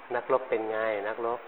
นักรบเป็นไงนักรบ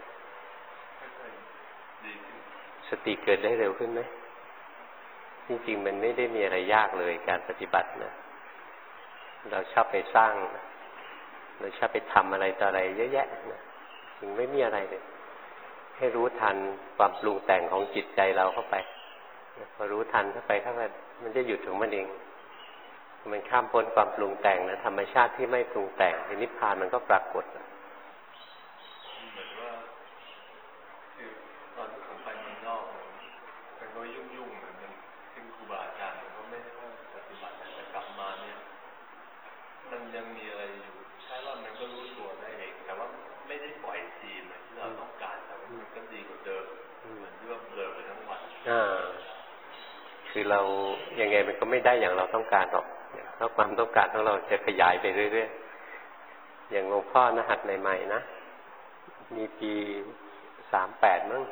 สติเกิดได้เร็วขึ้นไหมจริงๆมันไม่ได้มีอะไรยากเลยการปฏิบัตินะเราชอบไปสร้างเราชอบไปทำอะไรต่ออะไรเยอะแยะนะจริงไม่มีอะไรเลยให้รู้ทันความปรุงแต่งของจิตใจเราเข้าไปพอรู้ทันเข้าไปมันจะหยุดของมันเองมันข้ามพ้นความปรุงแต่งนะธรรมชาติที่ไม่ปรุงแต่งนิพพานมันก็ปรากฏเหมือนว่าคือตอนที่ผมไปเมืองนอกมันก็ยุ่งเหมือนกันซึ่งครูบาอาจารย์ก็ไม่ได้ว่าปฏิบัติแต่กลับมาเนี่ยมันยังมีอะไรอยู่ใช่ว่ามันก็รู้ตัวได้เองแต่ว่าไม่ได้ปล่อยจีนที่เราต้องการแต่ว่ามันก็ดีกว่าเดิมเหมือนที่ว่าเบลอไปทั้งวันคือเรายังไงมันก็ไม่ได้อย่างเราต้องการหรอกเพราะความต้องการของเราจะขยายไปเรื่อยๆอย่างหลวงพ่อหัดใหม่ๆนะมีปี38มั้ง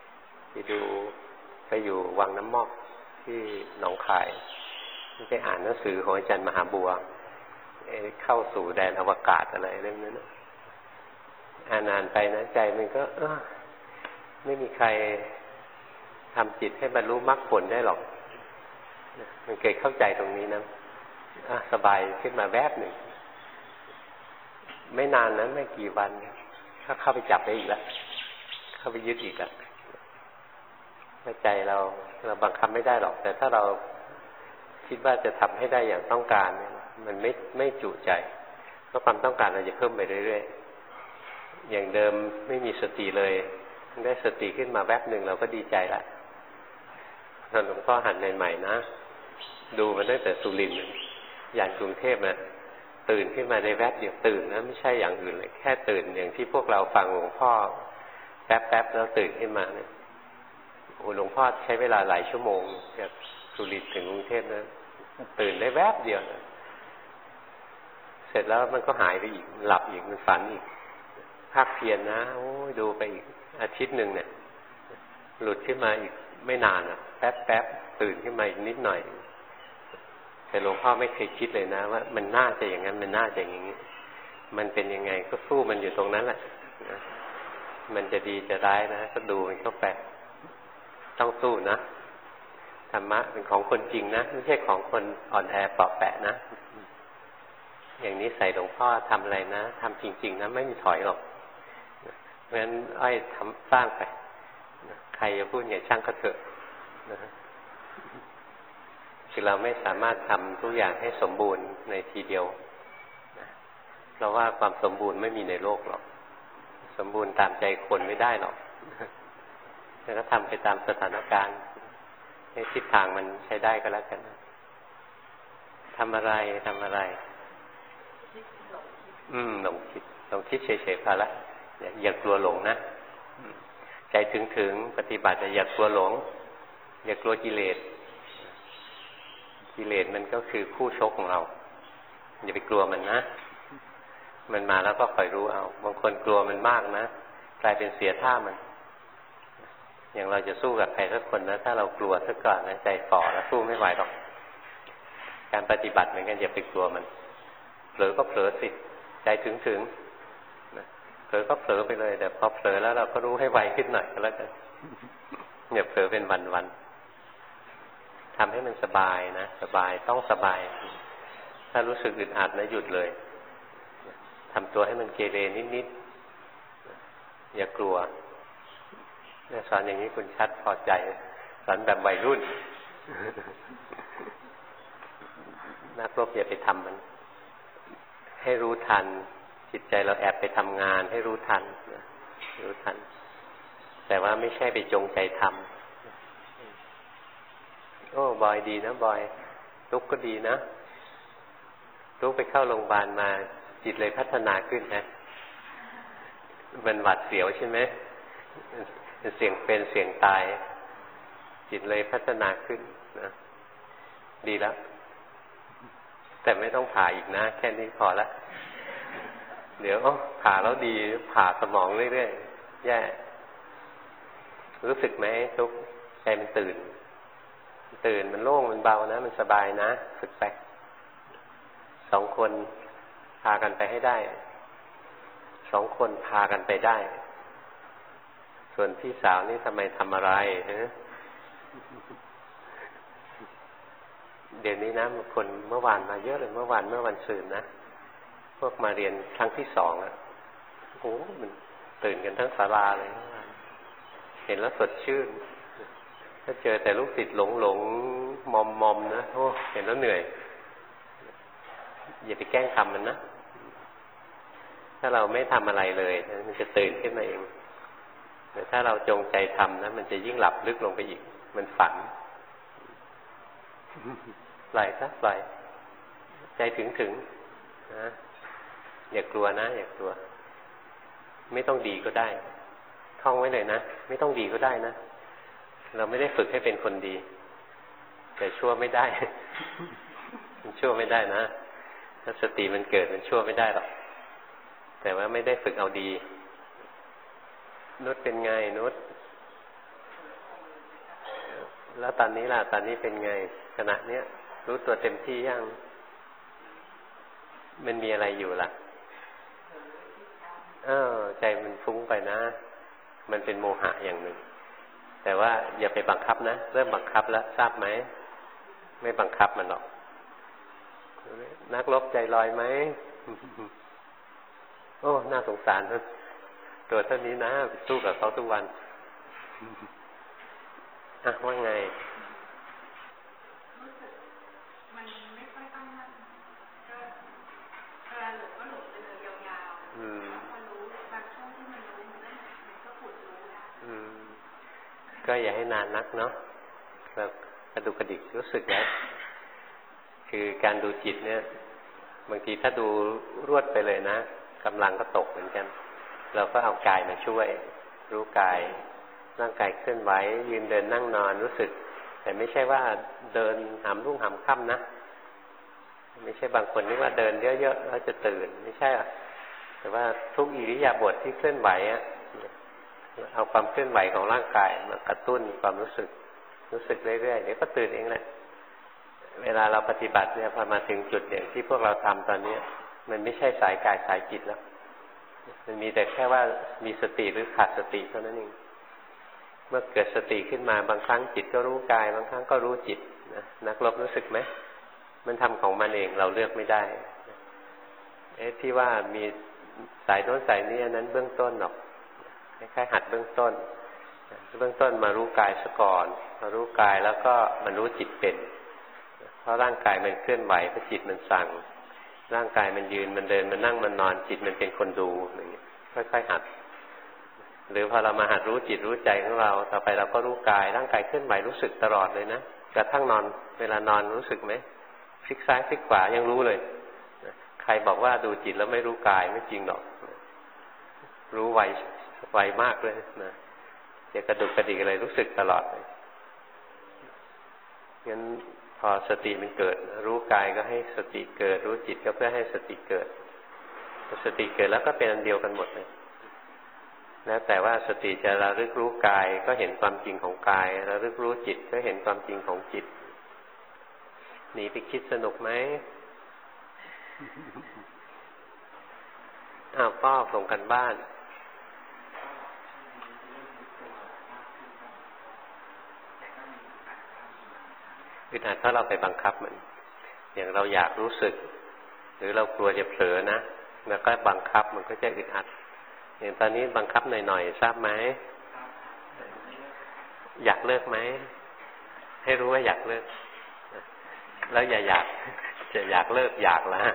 ไปอยู่วังน้ำมอกที่หนองคายไปอ่านหนังสือของอาจารย์มหาบัวเข้าสู่แดนอวกาศอะไรเรื่องนั้นอ่านไปนะใจมันก็ไม่มีใครทำจิตให้บรรลุมรรคผลได้หรอกมันเคยเข้าใจตรงนี้นะสบายขึ้นมาแวบหนึ่งไม่นานนะไม่กี่วันถ้าเข้าไปจับได้อีกแล้วเข้าไปยึดอีกแล้วใจเราบังคับไม่ได้หรอกแต่ถ้าเราคิดว่าจะทำให้ได้อย่างต้องการมันไม่จุใจเพราะความต้องการเราจะเพิ่มไปเรื่อยๆอย่างเดิมไม่มีสติเลยได้สติขึ้นมาแวบหนึ่งเราก็ดีใจละตอนหลวงพ่อหัดใหม่ๆนะดูมาตั้งแต่สุรินทร์ยันกรุงเทพนะตื่นขึ้นมาในแวบเดียวตื่นนะไม่ใช่อย่างอื่นเลยแค่ตื่นอย่างที่พวกเราฟังหลวงพ่อแป๊บๆแล้วตื่นขึ้นมาเนี่ยโอ้หลวงพ่อใช้เวลาหลายชั่วโมงจากสุรินทร์ถึงกรุงเทพนะตื่นได้แวบเดียวนะเสร็จแล้วมันก็หายไปอีกหลับอีกมันฝันอีกภาคเพียรนะโอ้ยดูไปอีกอาทิตย์หนึ่งเนี่ยหลุดขึ้นมาอีกไม่นานอ่ะแป๊บตื่นขึ้นมาอีกนิดหน่อยแต่หลวงพ่อไม่เคยคิดเลยนะว่ามันน่าจะอย่างนั้นมันน่าจะอย่างนี้มันเป็นยังไงก็สู้มันอยู่ตรงนั้นแหละนะมันจะดีจะร้ายนะก็ดูมันเข้าไปต้องสู้นะธรรมะเป็นของคนจริงนะไม่ใช่ของคนอ่อนแอเปราะแปะนะอย่างนี้ใส่หลวงพ่อทำอะไรนะทำจริงๆนะไม่มีถอยหรอกเพราะฉะนั้นอ้อยทำสร้างไปใครจะพูดอย่างช่างก็เถอะนะคือเราไม่สามารถทำทุกอย่างให้สมบูรณ์ในทีเดียวนะเพราะว่าความสมบูรณ์ไม่มีในโลกหรอกสมบูรณ์ตามใจคนไม่ได้หรอกแล้วก็ทำไปตามสถานการณ์ให้ทิศทางมันใช้ได้ก็แล้วกันนะทำอะไรหลงคิดเฉยๆพอละอย่ากลัวหลงนะใจถึงปฏิบัติอย่ากลัวหลงอย่ากลัวกิเลสมันก็คือคู่ชกของเราอย่าไปกลัวมันนะมันมาแล้วก็คอยรู้เอาบางคนกลัวมันมากนะกลายเป็นเสียท่ามันอย่างเราจะสู้กับใครสักคนนะถ้าเรากลัวสักก่อนนะใจฝ่อแล้วสู้ไม่ไหวหรอกการปฏิบัติเหมือนกันอย่าไปกลัวมันเผลอก็เผลอสิใจถึงนะเผลอก็เผลอไปเลยแต่พอเผลอแล้วเราก็รู้ให้ไวขึ้นหน่อยก็แล้วกันอย่าเผลอเป็นวันทำให้มันสบายนะสบายต้องสบายถ้ารู้สึกอึดอัดนะหยุดเลยทำตัวให้มันเกเรนิดๆอย่ากลัวสอนอย่างนี้คุณชัดพอใจสอนแบบวัยรุ่นนักรบอย่าไปทำมันให้รู้ทันจิตใจเราแอบไปทำงานให้รู้ทันแต่ว่าไม่ใช่ไปจงใจทำโอ้บอยดีนะบอยลุกก็ดีนะลุกไปเข้าโรงพยาบาลมาจิตเลยพัฒนาขึ้นนะมันหวาดเสียวใช่ไหมเสียงเป็นเสียงตายจิตเลยพัฒนาขึ้นนะดีแล้วแต่ไม่ต้องผ่าอีกนะแค่นี้พอละเดี๋ยวผ่าแล้วดีผ่าสมองเรื่อยๆแย่รู้สึกไหมทุกใจมันตื่นมันโล่งมันเบานะมันสบายนะฝึกไป2 คนพากันไปให้ได้ 2 คนพากันไปได้ส่วนพี่สาวนี่ทำไมทำอะไรฮะเดี๋ยวนี้นะคนเมื่อวานมาเยอะเลยเมื่อวันศุกร์นะพวกมาเรียนครั้งที่2อ่ะโอ้มันตื่นกันทั้งศาลาเลยเห็นแล้วสดชื่นถ้าเจอแต่ลูกศิษย์หลงมอมนะโอ้เห็นแล้วเหนื่อยอย่าไปแกล้งทำมันนะถ้าเราไม่ทำอะไรเลยมันจะตื่นขึ้นมาเองแต่ถ้าเราจงใจทำนะมันจะยิ่งหลับลึกลงไปอีกมันฝันปล่อยซะปล่อยใจถึงนะอย่ากลัวนะอย่ากลัวไม่ต้องดีก็ได้ท่องไว้เลยนะไม่ต้องดีก็ได้นะเราไม่ได้ฝึกให้เป็นคนดีแต่ชั่วไม่ได้ มันชั่วไม่ได้นะถ้าสติมันเกิดมันชั่วไม่ได้หรอกแต่ว่าไม่ได้ฝึกเอาดีนุชเป็นไงนุชแล้วตอนนี้ล่ะตอนนี้เป็นไงขณะเนี้ยรู้ตัวเต็มที่ยังมันมีอะไรอยู่ล่ะใจมันฟุ้งไปนะมันเป็นโมหะอย่างหนึ่งแต่ว่าอย่าไปบังคับนะเริ่มบังคับแล้วทราบไหมไม่บังคับมันหรอกนักรบใจลอยไหมโอ้น่าสงสารตัวเท่านี้นะสู้กับเขาทุกวันว่าไงมันไม่ค่อยตั้งมั่นก็เวลาหลงก็หลงไปเลยยาวๆพอรู้บางช่วงที่มันรู้มันก็ผุดรู้ได้ก็อย่าให้นานนักเนาะแบบกระดุกกระดิกรู้สึกแล้วคือการดูจิตเนี่ยบางทีถ้าดูรวดไปเลยนะกำลังก็ตกเหมือนกันเราก็เอากายมาช่วยรู้กายร่างกายเคลื่อนไหวยืนเดินนั่งนอนรู้สึกแต่ไม่ใช่ว่าเดินหามรุ่งหามค่ำนะไม่ใช่บางคนนึกว่าเดินเยอะๆแล้วจะตื่นไม่ใช่อ่ะแต่ว่าทุกอิริยาบถที่เคลื่อนไหวอ่ะเอาความเคลื่อนไหวของร่างกายมากระตุ้นความรู้สึกเรื่อยๆเดี๋ยวก็ตื่นเองแหละเวลาเราปฏิบัติเนี่ยพอมาถึงจุดอย่างที่พวกเราทำตอนนี้มันไม่ใช่สายกายสายจิตแล้วมันมีแต่แค่ว่ามีสติหรือขาดสติเท่านั้นเองเมื่อเกิดสติขึ้นมาบางครั้งจิตก็รู้กายบางครั้งก็รู้จิตนะนักรบรู้สึกไหมมันทำของมันเองเราเลือกไม่ได้ที่ว่ามีสายโน้นสายนี้นั้นเบื้องต้นหรอกคล้ายๆหัดเบื้องต้นมารู้กายซะก่อนมารู้กายแล้วก็มันรู้จิตเป็นเพราะร่างกายมันเคลื่อนไหวเพราะจิตมันสั่งร่างกายมันยืนมันเดินมันนั่งมันนอนจิตมันเป็นคนดูอย่างนี้ค่อยๆหัดหรือพอเรามาหัดรู้จิตรู้ใจของเราต่อไปเราก็รู้กายร่างกายเคลื่อนไหวรู้สึกตลอดเลยนะกระทั่งนอนเวลานอนรู้สึกไหมพลิกซ้ายพลิกขวายังรู้เลยใครบอกว่าดูจิตแล้วไม่รู้กายไม่จริงหรอกรู้ไวมากเลยนะจะกระดุกกระดิกอะไรรู้สึกตลอดเลยงั้นพอสติมันเกิดรู้กายก็ให้สติเกิดรู้จิตก็เพื่อให้สติเกิดสติเกิดแล้วก็เป็นอันเดียวกันหมดเลยแล้วแต่ว่าสติจะระลึกรู้กายก็เห็นความจริงของกายระลึกรู้จิตก็เห็นความจริงของจิตหนีไปคิดสนุกไหมป้อส่งกันบ้านอึดอัดถ้าเราไปบังคับมันอย่างเราอยากรู้สึกหรือเรากลัวจะเผลอนะแล้วก็บังคับมันก็จะอึดอัดอย่างตอนนี้บังคับหน่อยๆทราบไหมอยากเลิกไหมให้รู้ว่าอยากเลิกแล้วอย่าอยากจะอยากเลิกอยากแล้ว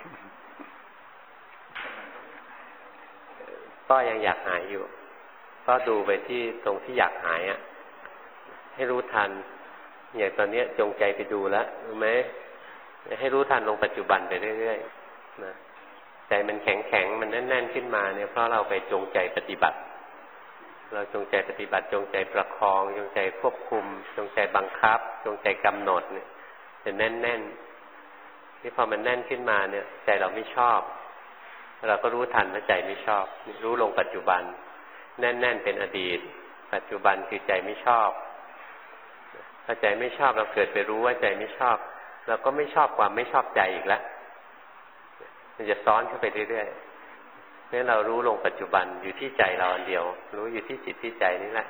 ก็ยังอยากหายอยู่ก็ดูไปที่ตรงที่อยากหายอ่ะให้รู้ทันอย่างตอนนี้จงใจไปดูแล้วรู้ไหมให้รู้ทันลงปัจจุบันไปเรื่อยๆนะใจมันแข็งมันแน่นๆขึ้นมาเนี่ยเพราะเราไปจงใจปฏิบัติเราจงใจปฏิบัติจงใจประคองจงใจควบคุมจงใจบังคับจงใจกำหนดเนี่ยจะแน่นๆที่พอมันแน่นขึ้นมาเนี่ยใจเราไม่ชอบเราก็รู้ทันว่าใจไม่ชอบรู้ลงปัจจุบันแน่นๆเป็นอดีตปัจจุบันคือใจไม่ชอบถ้าใจไม่ชอบเราเกิดไปรู้ว่าใจไม่ชอบเราก็ไม่ชอบความไม่ชอบใจอีกแล้วมันจะซ้อนเข้าไปเรื่อยๆเพราะเรารู้ลงปัจจุบันอยู่ที่ใจเราอันเดียวรู้อยู่ที่จิตที่ใจนี่แหละ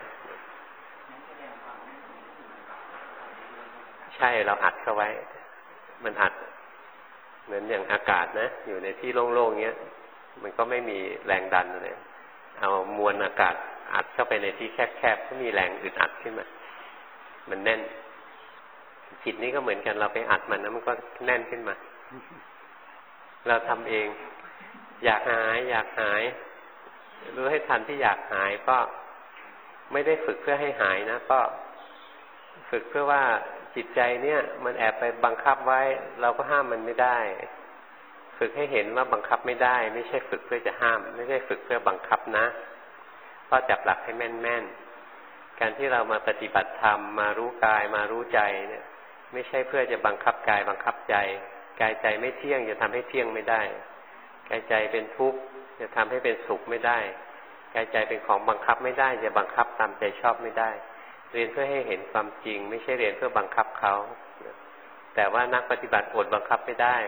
ใช่เราอัดเข้าไว้มันอัดเหมือนอย่างอากาศนะอยู่ในที่โล่งๆเงี้ยมันก็ไม่มีแรงดันเลยเอามวลอากาศอัดเข้าไปในที่แคบๆก็มีแรงอึดอัดขึ้นมามันแน่นจิตนี้ก็เหมือนกันเราไปอัดมันนะมันก็แน่นขึ้นมาเราทำเองอยากหายรู้ให้ทันที่อยากหายก็ไม่ได้ฝึกเพื่อให้หายนะก็ฝึกเพื่อว่าจิตใจเนี่ยมันแอบไปบังคับไว้เราก็ห้ามมันไม่ได้ฝึกให้เห็นว่าบังคับไม่ได้ไม่ใช่ฝึกเพื่อจะห้ามไม่ใช่ฝึกเพื่อบังคับนะก็จับหลักให้แม่นๆการที่เรามาปฏิบัติธรรมมารู้กายมารู้ใจเนี่ยไม่ใช่เพื่อจะบังคับกายบังคับใจกายใจไม่เที่ยงจะทำให้เที่ยงไม่ได้กายใจเป็นทุกข์จะทำให้เป็นสุขไม่ได้กายใจเป็นของบังคับไม่ได้จะบังคับตามใจชอบไม่ได้เรียนเพื่อให้เห็นความจริงไม่ใช่เรียนเพื่อบังคับเขาแต่ว่านักปฏิบัติอดบังคับไม่ได้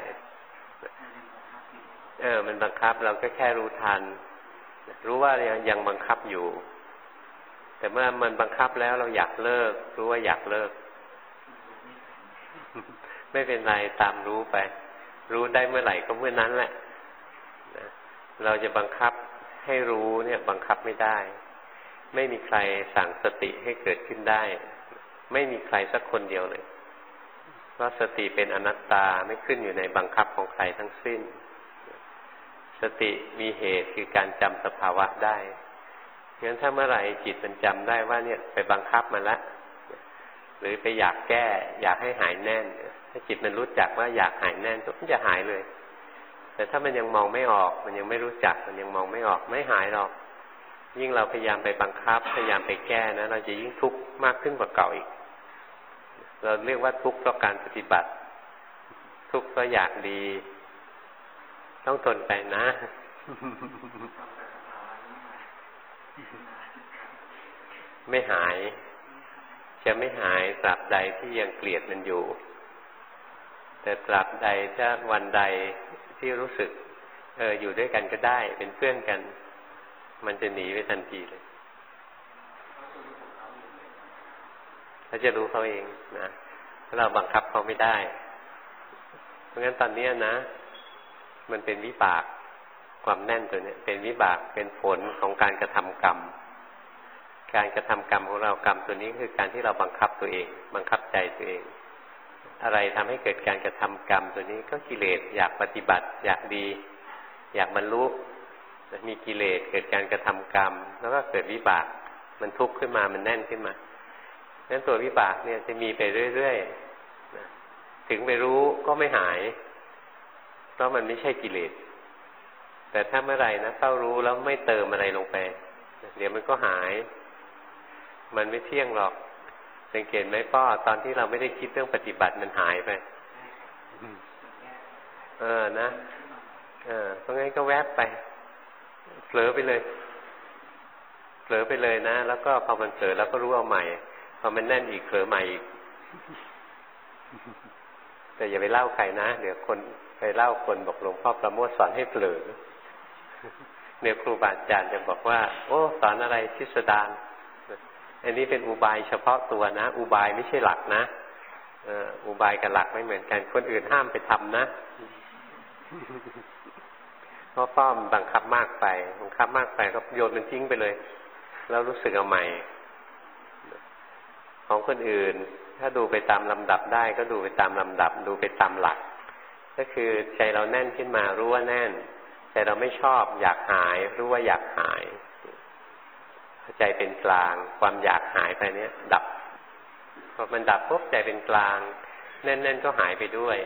มันบังคับเราก็แค่รู้ทันรู้ว่ายังบังคับอยู่แต่เมื่อมันบังคับแล้วเราอยากเลิกรู้ว่าอยากเลิกไม่เป็นไรตามรู้ไปรู้ได้เมื่อไหร่ก็เมื่อนั้นแหละเราจะบังคับให้รู้เนี่ยบังคับไม่ได้ไม่มีใครสั่งสติให้เกิดขึ้นได้ไม่มีใครสักคนเดียวเลยเพราะสติเป็นอนัตตาไม่ขึ้นอยู่ในบังคับของใครทั้งสิ้นสติมีเหตุคือการจำสภาวะได้งั้นถ้าเมื่อไหร่จิตมันจำได้ว่าเนี่ยไปบังคับมันละหรือไปอยากแก้อยากให้หายแน่นถ้าจิตมันรู้จักว่าอยากหายแน่นมันจะหายเลยแต่ถ้ามันยังมองไม่ออกมันยังไม่รู้จักมันยังมองไม่ออกไม่หายหรอกยิ่งเราพยายามไปบังคับพยายามไปแก้นะเราจะยิ่งทุกข์มากขึ้นกว่าเก่าอีกเราเรียกว่าทุกข์เพราะการปฏิบัติทุกข์เพราะอยากดีต้องทนไปนะไม่หายจะไม่หายตราบใดที่ยังเกลียดมันอยู่แต่ตราบใดถ้าวันใดที่รู้สึกอยู่ด้วยกันก็ได้เป็นเพื่อนกันมันจะหนีไปทันทีเลยเขาจะรู้เขาเองนะเราบังคับเขาไม่ได้เพราะงั้นตอนนี้นะมันเป็นวิบากความแน่นตัวนี้เป็นวิบากเป็นผลของการกระทำกรรมการกระทำกรรมของเรากรรมตัวนี้คือการที่เราบังคับตัวเองบังคับใจตัวเองอะไรทำให้เกิดการกระทำกรรมตัวนี้ก็กิเลสอยากปฏิบัติอยากดีอยากบรรลุมีกิเลสเกิดการกระทำกรรมแล้วก็เกิดวิบากมันทุกข์ขึ้นมามันแน่นขึ้นมางั้นตัววิบากเนี่ยจะมีไปเรื่อยๆถึงไปรู้ก็ไม่หายเพราะมันไม่ใช่กิเลสแต่ถ้าเมื่อไหร่นะเข้ารู้แล้วไม่เติมอะไรลงไปเดี๋ยวมันก็หายมันไม่เที่ยงหรอกสังเกตไหมป้อตอนที่เราไม่ได้คิดเรื่องปฏิบัติมันหายไปนะเพราะงั้นก็แวบไปเผลอไปเลยนะแล้วก็พอมันเผลอแล้วก็รู้เอาใหม่พอมันแน่นอีกเผลอใหม่อีกแต่อย่าไปเล่าใครนะเดี๋ยวคนไปเล่าคนบอกหลวงพ่อประโมทสอนให้เผลอเนี่ยครูบาอาจารย์จะบอกว่าโอ้สอนอะไรพิสดารอันนี้เป็นอุบายเฉพาะตัวนะอุบายไม่ใช่หลักนะอุบายกับหลักไม่เหมือนกันคนอื่นห้ามไปทำนะเพราะป้อมบังคับมากไปก็โยนมันทิ้งไปเลยแล้วรู้สึกเอาใหม่ของคนอื่นถ้าดูไปตามลำดับได้ก็ดูไปตามลำดับดูไปตามหลักก็คือใจเราแน่นขึ้นมารู้ว่าแน่นใจเราไม่ชอบอยากหายรู้ว่าอยากหายใจเป็นกลางความอยากหายไปเนี้ยดับพอมันดับปุ๊บใจเป็นกลางแน่นๆก็หายไปด้วย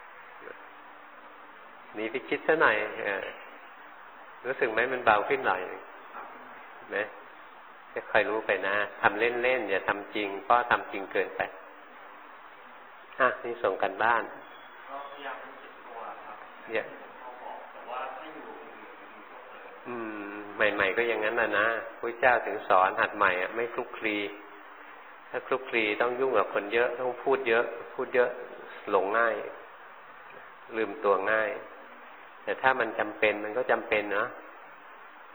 นี่ไปคิดซะหน่อยรู้สึกไหมมันเบาขึ้นหน่อยนะจะคอยรู้ไปนะทำเล่นๆอย่าทำจริงเพราะทำจริงเกินไปนี่ส่งกันบ้านพยายามรู้สึกตัวครับเนี่ยใหม่ๆก็อย่างนั้นนะพระเจ้าถึงสอนหัดใหม่ไม่คลุกคลีถ้าคลุกคลีต้องยุ่งกับคนเยอะต้องพูดเยอะหลงง่ายลืมตัวง่ายแต่ถ้ามันจำเป็นมันก็จำเป็นเนาะ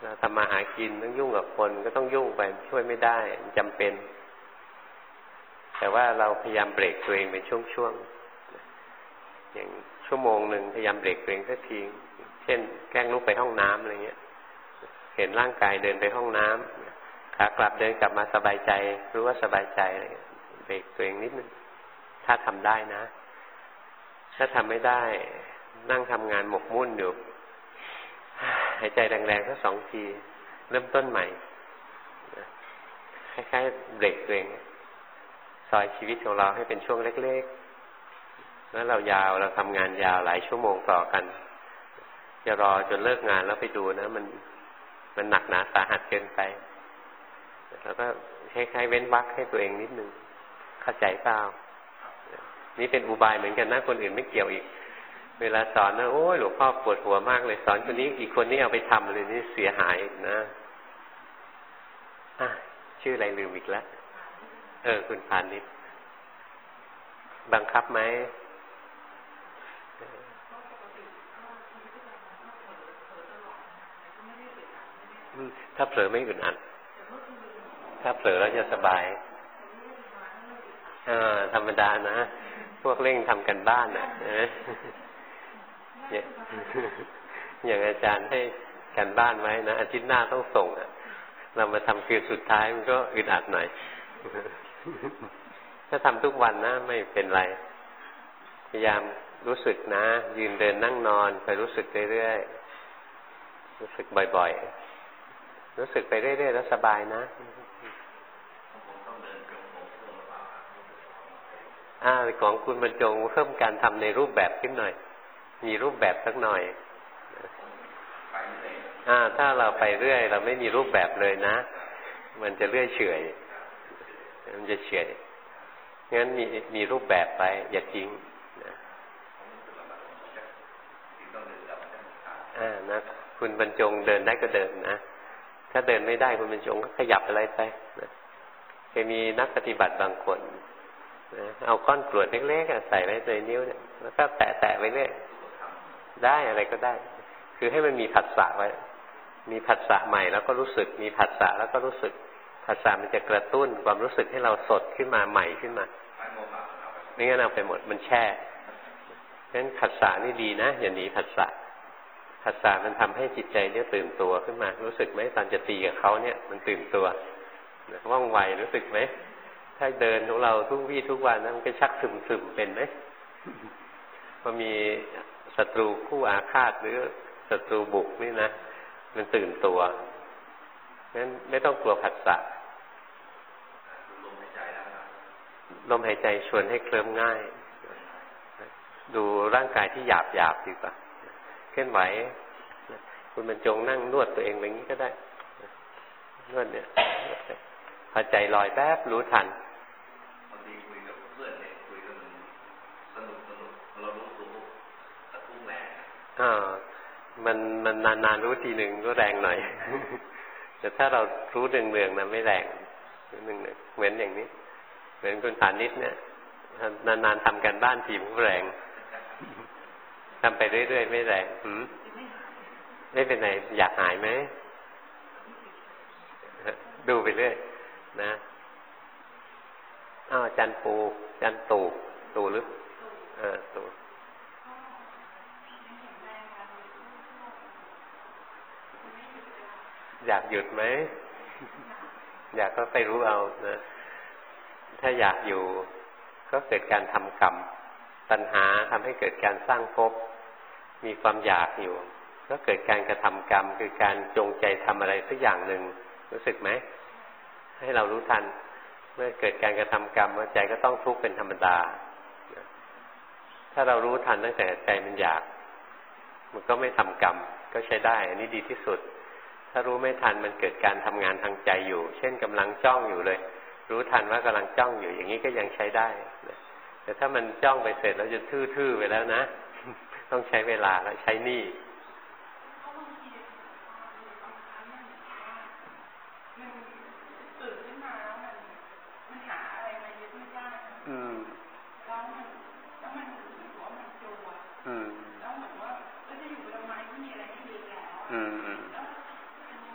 เราทำมาหากินต้องยุ่งกับคนก็ต้องยุ่งไปช่วยไม่ได้จำเป็นแต่ว่าเราพยายามเบรกตัวเองเป็นช่วงๆอย่างชั่วโมงหนึ่งพยายามเบรกตัวเองสักทีเช่นแกล้งลุกไปห้องน้ำอะไรเงี้ยเห็นร่างกายเดินไปห้องน้ำขากลับเดินกลับมาสบายใจรู้ว่าสบายใจอะไรเงี้ยเบรกตัวเองนิดนึงถ้าทำได้นะถ้าทำไม่ได้นั่งทำงานหมกมุ่นอยู่หายใจแรงๆสัก2 ทีเริ่มต้นใหม่คล้ายๆเบรกตัวเองซอยชีวิตของเราให้เป็นช่วงเล็กๆแล้วเราทำงานยาวหลายชั่วโมงต่อกันจะรอจนเลิกงานแล้วไปดูนะมันหนักหนาสาหัสเกินไปแล้วก็คล้ายๆเว้นวรรคให้ตัวเองนิดนึงเข้าใจเปล่านี่เป็นอุบายเหมือนกันนะคนอื่นไม่เกี่ยวอีกเวลาสอนนะโอ้ยหลวงพ่อปวดหัวมากเลยสอนคนนี้อีกคนนี้เอาไปทำเลยนี่เสียหายนะชื่ออะไรลืมอีกแล้วคุณพานิชบังคับไหมถ้าเผลอไม่อึดอัดถ้าเผลอแล้วจะสบายธรรมดานะพวกเร่งทำกันบ้านน่ะอย่างอาจารย์ให้กันบ้านไว้นะอาทิตย์หน้าต้องส่งเรามาทำคืนสุดท้ายมันก็อึดอัดหน่อยถ้าทำทุกวันนะไม่เป็นไรพยายามรู้สึกนะยืนเดินนั่งนอนไปรู้สึกเรื่อยๆรู้สึกบ่อยๆรู้สึกไปเรื่อยๆแล้วสบายนะของคุณบรรจงเพิ่มการทำในรูปแบบขึ้นหน่อยมีรูปแบบสักหน่อยถ้าเราไปเรื่อยเราไม่มีรูปแบบเลยนะมันจะเรื่อยเฉยมันจะเฉยงั้นมีรูปแบบไปอย่าทิ้งนะคุณบรรจงเดินได้ก็เดินนะถ้าเดินไม่ได้คุณบรรจงก็ขยับอะไรไปนะเคยมีนักปฏิบัติบางคนเอาก้อนกรวดเล็กๆใส่ไว้ในนิ้วเนี่ยแล้วก็แตะๆไว้เรื่อยได้อะไรก็ได้คือให้มันมีผัสสะไว้มีผัสสะใหม่แล้วก็รู้สึกมีผัสสะแล้วก็รู้สึกผัสสะมันจะกระตุ้นความรู้สึกให้เราสดขึ้นมาใหม่ขึ้นมาไม่งั้นเอาไปหมดมันแช่เพราะฉะนั้นผัสสะนี่ดีนะอย่าหนีผัสสะผัสสะมันทำให้จิตใจเนี่ยตื่นตัวขึ้นมารู้สึกไหมตอนจะตีกับเขาเนี่ยมันตื่นตัวว่องไวรู้สึกไหมถ้าเดินของเราทุกวี่ทุกวันนะมันก็ชักซึมๆเป็นไหมพอมีศัตรูคู่อาฆาตหรือศัตรูบุกนี่นะมันตื่นตัวงั้นไม่ต้องกลัวผัสสะลมหายใจชวนให้เคลิ้มง่ายดูร่างกายที่หยาบดีกว่าเคลื่อนไหวคุณบรรจงนั่งนวดตัวเองแบบนี้ก็ได้นวดเนี่ยพอใจลอยแป๊บรู้ทันบางทีคุยกับเพื่อนเนี่ยคุยกันสนุกเรารู้กระตุ้นแรงมันนานๆรู้ทีหนึ่งก็แรงหน่อยแต่ถ้าเรารู้เนืองๆนะไม่แรงเนืองๆเหมือนอย่างนี้เหมือนคุณฐานิชเนี่ยนานๆทำกันบ้านทีมก็แรงทำไปเรื่อยๆไม่แรงไม่เป็นไรอยากหายไหมดูไปเรื่อยนะอาจารย์ปูอาจารย์ตู่หรือตู่อยากหยุดไหมอยากก็ไปรู้เอานะถ้าอยากอยู่ก็เกิดการทำกรรมตัณหาทำให้เกิดการสร้างภพมีความอยากอยู่ก็เกิดการกระทำกรรมคือการจงใจทำอะไรสักอย่างหนึ่งรู้สึกไหมให้เรารู้ทันเมื่อเกิดการกระทำกรรมใจก็ต้องทุกข์เป็นธรรมดาถ้าเรารู้ทันตั้งแต่ใจมันอยากมันก็ไม่ทำกรรมก็ใช้ได้อันนี้ดีที่สุดถ้ารู้ไม่ทันมันเกิดการทำงานทางใจอยู่เช่นกำลังจ้องอยู่เลยรู้ทันว่ากำลังจ้องอยู่อย่างนี้ก็ยังใช้ได้แต่ถ้ามันจ้องไปเสร็จแล้วจะทื่อๆไปแล้วนะต้องใช้เวลาแล้วใช้หนี้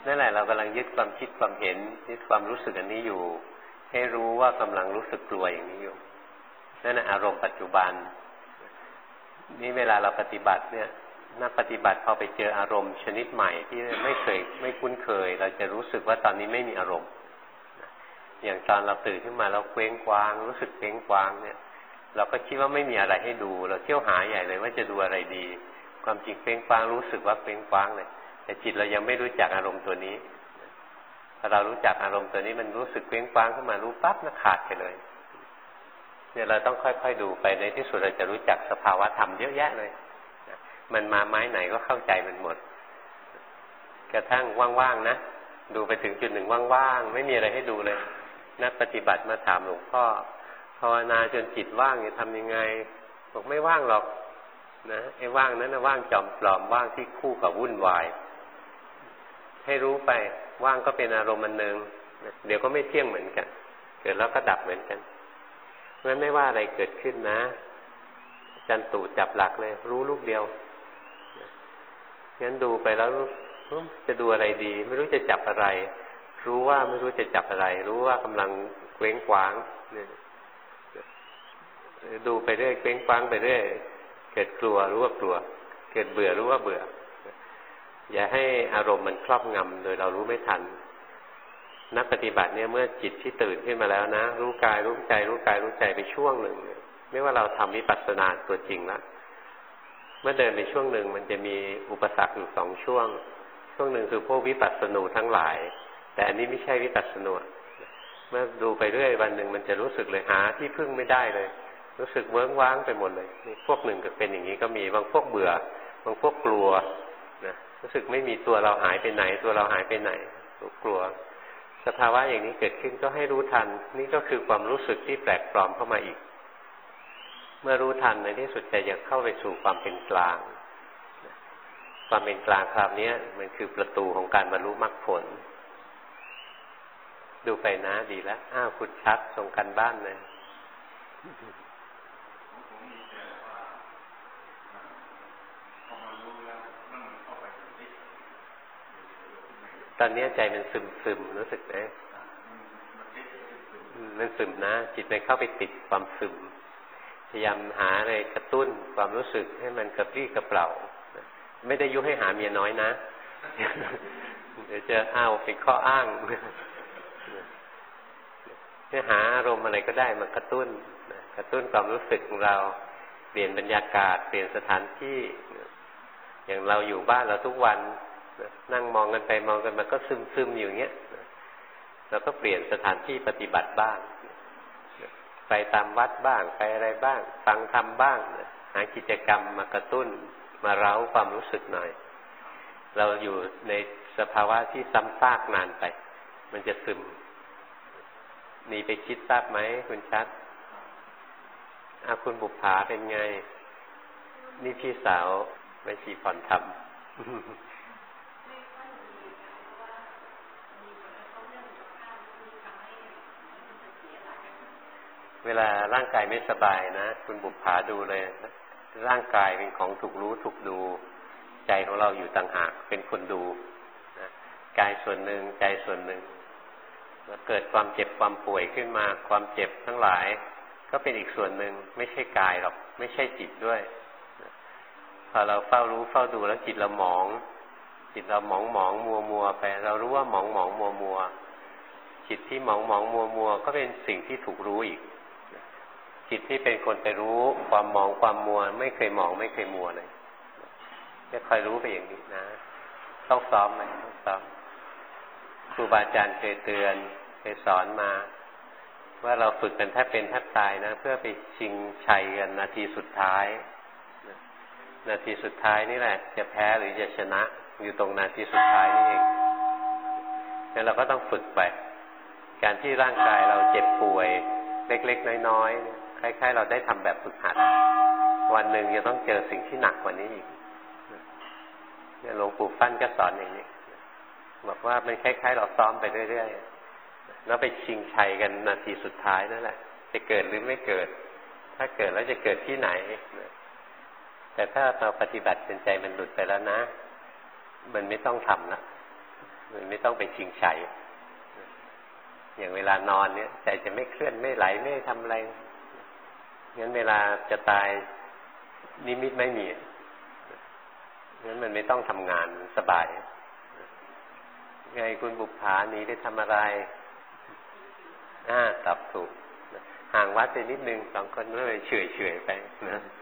นั่นแหละเรากำลังยึดความคิดความเห็นยึดความรู้สึกอันนี้อยู่ให้รู้ว่ากำลังรู้สึกกลัวอย่างนี้อยู่นั่นแหละอารมณ์ปัจจุบันนี่เวลาเราปฏิบัติเนี่ยนักปฏิบัติพอไปเจออารมณ์ชนิดใหม่ที่ไม่คุ้นเคยเราจะรู้สึกว่าตอนนี้ไม่มีอารมณ์อย่างตอนเราตื่นขึ้นมาเราเคว้งคว้างรู้สึกเคว้งคว้างเนี่ยเราก็คิดว่าไม่มีอะไรให้ดูเราเที่ยวหาใหญ่เลยว่าจะดูอะไรดีความจริงเคว้งคว้างรู้สึกว่าเคว้งคว้างเลยแต่จิตเรายังไม่รู้จักอารมณ์ตัวนี้พอเรารู้จักอารมณ์ตัวนี้มันรู้สึกเคว้งคว้างขึ้นมารู้ปั๊บนะขาดไปเลยเนี่ยเราต้องค่อยๆดูไปในที่สุดเราจะรู้จักสภาวะธรรมเยอะแยะเลยมันมาไม้ไหนก็เข้าใจมันหมดกระทั่งว่างๆนะดูไปถึงจุดหนึ่งว่างๆไม่มีอะไรให้ดูเลยนักปฏิบัติมาถามหลวงพ่อภาวนาจนจิตว่างจะทำยังไงบอกไม่ว่างหรอกนะไอ้ว่างนั้นนะว่างจอมปลอมว่างที่คู่กับวุ่นวายให้รู้ไปว่างก็เป็นอารมณ์อันหนึ่งเดี๋ยวก็ไม่เที่ยงเหมือนกันเกิดแล้วก็ดับเหมือนกันเพราะฉะนั้นไม่ว่าอะไรเกิดขึ้นนะจันตุจับหลักเลยรู้ลูกเดียวงั้นดูไปแล้วจะดูอะไรดีไม่รู้จะจับอะไรรู้ว่าไม่รู้จะจับอะไรรู้ว่ากำลังเคว้งคว้างดูไปเรื่อยเคว้งคว้างไปเรื่อยเกิดกลัวรู้ว่ากลัวเกิดเบื่อรู้ว่าเบื่ออย่าให้อารมณ์มันครอบงำโดยเรารู้ไม่ทันนักปฏิบัติเนี่ยเมื่อจิตที่ตื่นขึ้นมาแล้วนะรู้กายรู้ใจรู้กายรู้ใจไปช่วงหนึ่งไม่ว่าเราทำวิปัสสนาตัวจริงแล้วเมื่อเดินไปช่วงหนึ่งมันจะมีอุปสรรคอยู่สองช่วงหนึ่งคือพวกวิปัสสนูทั้งหลายแต่อันนี้ไม่ใช่วิปัสสนูเมื่อดูไปเรื่อยวันหนึ่งมันจะรู้สึกเลยหาที่พึ่งไม่ได้เลยรู้สึกเวิ้งว้างไปหมดเลยพวกหนึ่งก็เป็นอย่างนี้ก็มีบางพวกเบื่อบางพวกกลัวนะรู้สึกไม่มีตัวเราหายไปไหนตัวเราหายไปไหนกลัวสภาวะอย่างนี้เกิดขึ้นก็ให้รู้ทันนี่ก็คือความรู้สึกที่แปลกปลอมเข้ามาอีกเมื่อรู้ทันในที่สุดใจจะเข้าไปสู่ความเป็นกลางความเป็นกลางคราวนี้มันคือประตูของการบรรลุมรรคผลดูไปนะดีแล้วคุณชัดส่งกันบ้านเลยตอนนี้ใจมันซึมรู้สึกไหมมันซึมนะจิตมันเข้าไปติดความซึมพยายามหาอะไรกระตุ้นความรู้สึกให้มันกระปรี้กระเปร่าไม่ได้ยุให้หาเมียน้อยนะเดี๋ยวจะเป็นข้ออ้างให้หาอารมณ์อะไรก็ได้มากระตุ้นความรู้สึกของเราเปลี่ยนบรรยากาศเปลี่ยนสถานที่อย่างเราอยู่บ้านเราทุกวันนั่งมองกันไปมองกันมาก็ซึมอยู่อย่างเงี้ยเราก็เปลี่ยนสถานที่ปฏิบัติบ้างไปตามวัดบ้างไปอะไรบ้างฟังธรรมบ้างหากิจกรรมมากระตุ้นมาเร้าความรู้สึกหน่อยเราอยู่ในสภาวะที่ซ้ำซากนานไปมันจะซึมหนีไปคิดทราบไหมคุณชัดคุณบุปผาเป็นไงนี่พี่สาวไม่ชีผ่อนทำเวลาร่างกายไม่สบายนะคุณบุปผาดูเลยร่างกายเป็นของถูกรู้ถูกดูใจของเราอยู่ต่างหากเป็นคนดูนะกายส่วนหนึ่งใจส่วนหนึ่งแล้วเกิดความเจ็บความป่วยขึ้นมาความเจ็บทั้งหลายก็เป็นอีกส่วนหนึ่งไม่ใช่กายหรอกไม่ใช่จิตด้วยพอเราเฝ้ารู้เฝ้าดูแล้วจิตเราหมองมัวไปเรารู้ว่าหมองมัวจิตที่หมองมัวก็เป็นสิ่งที่ถูกรู้อีกจิตที่เป็นคนไปรู้ความหมองความมัวไม่เคยหมองไม่เคยมัวเลยจะคอยรู้ไปอย่างนี้นะต้องซ้อมไหมต้องซ้อมครูบาอาจารย์เคยเตือนเคยสอนมาว่าเราฝึกกันแทบเป็นแทบตายนะเพื่อไปชิงชัยกันนาทีสุดท้ายนี่แหละจะแพ้หรือจะชนะอยู่ตรงนาทีสุดท้ายนี่เองงั้นเราก็ต้องฝึกไปการที่ร่างกายเราเจ็บป่วยเล็กๆน้อยๆคล้ายๆเราได้ทำแบบฝึกหัดวันหนึ่งจะต้องเจอสิ่งที่หนักกว่านี้อีกเนี่ยหลวงปู่ฟั่นก็สอนอย่างนี้บอกว่ามันคล้ายๆเราซ้อมไปเรื่อยๆแล้วไปชิงชัยกันนาทีสุดท้ายนั่นแหละจะเกิดหรือไม่เกิดถ้าเกิดแล้วจะเกิดที่ไหนแต่ถ้าเราปฏิบัติเป็นใจมันหลุดไปแล้วนะมันไม่ต้องทำละมันไม่ต้องไปชิงชัยอย่างเวลานอนเนี่ยใจจะไม่เคลื่อนไม่ไหลไม่ทำอะไรงั้นเวลาจะตายนิมิตไม่มีงั้นมันไม่ต้องทำงานสบายไงคุณบุปผาหนีได้ทำอะไรตอบถูกห่างวัดไปนิดนึง2 คนเลยเฉยๆไปนะ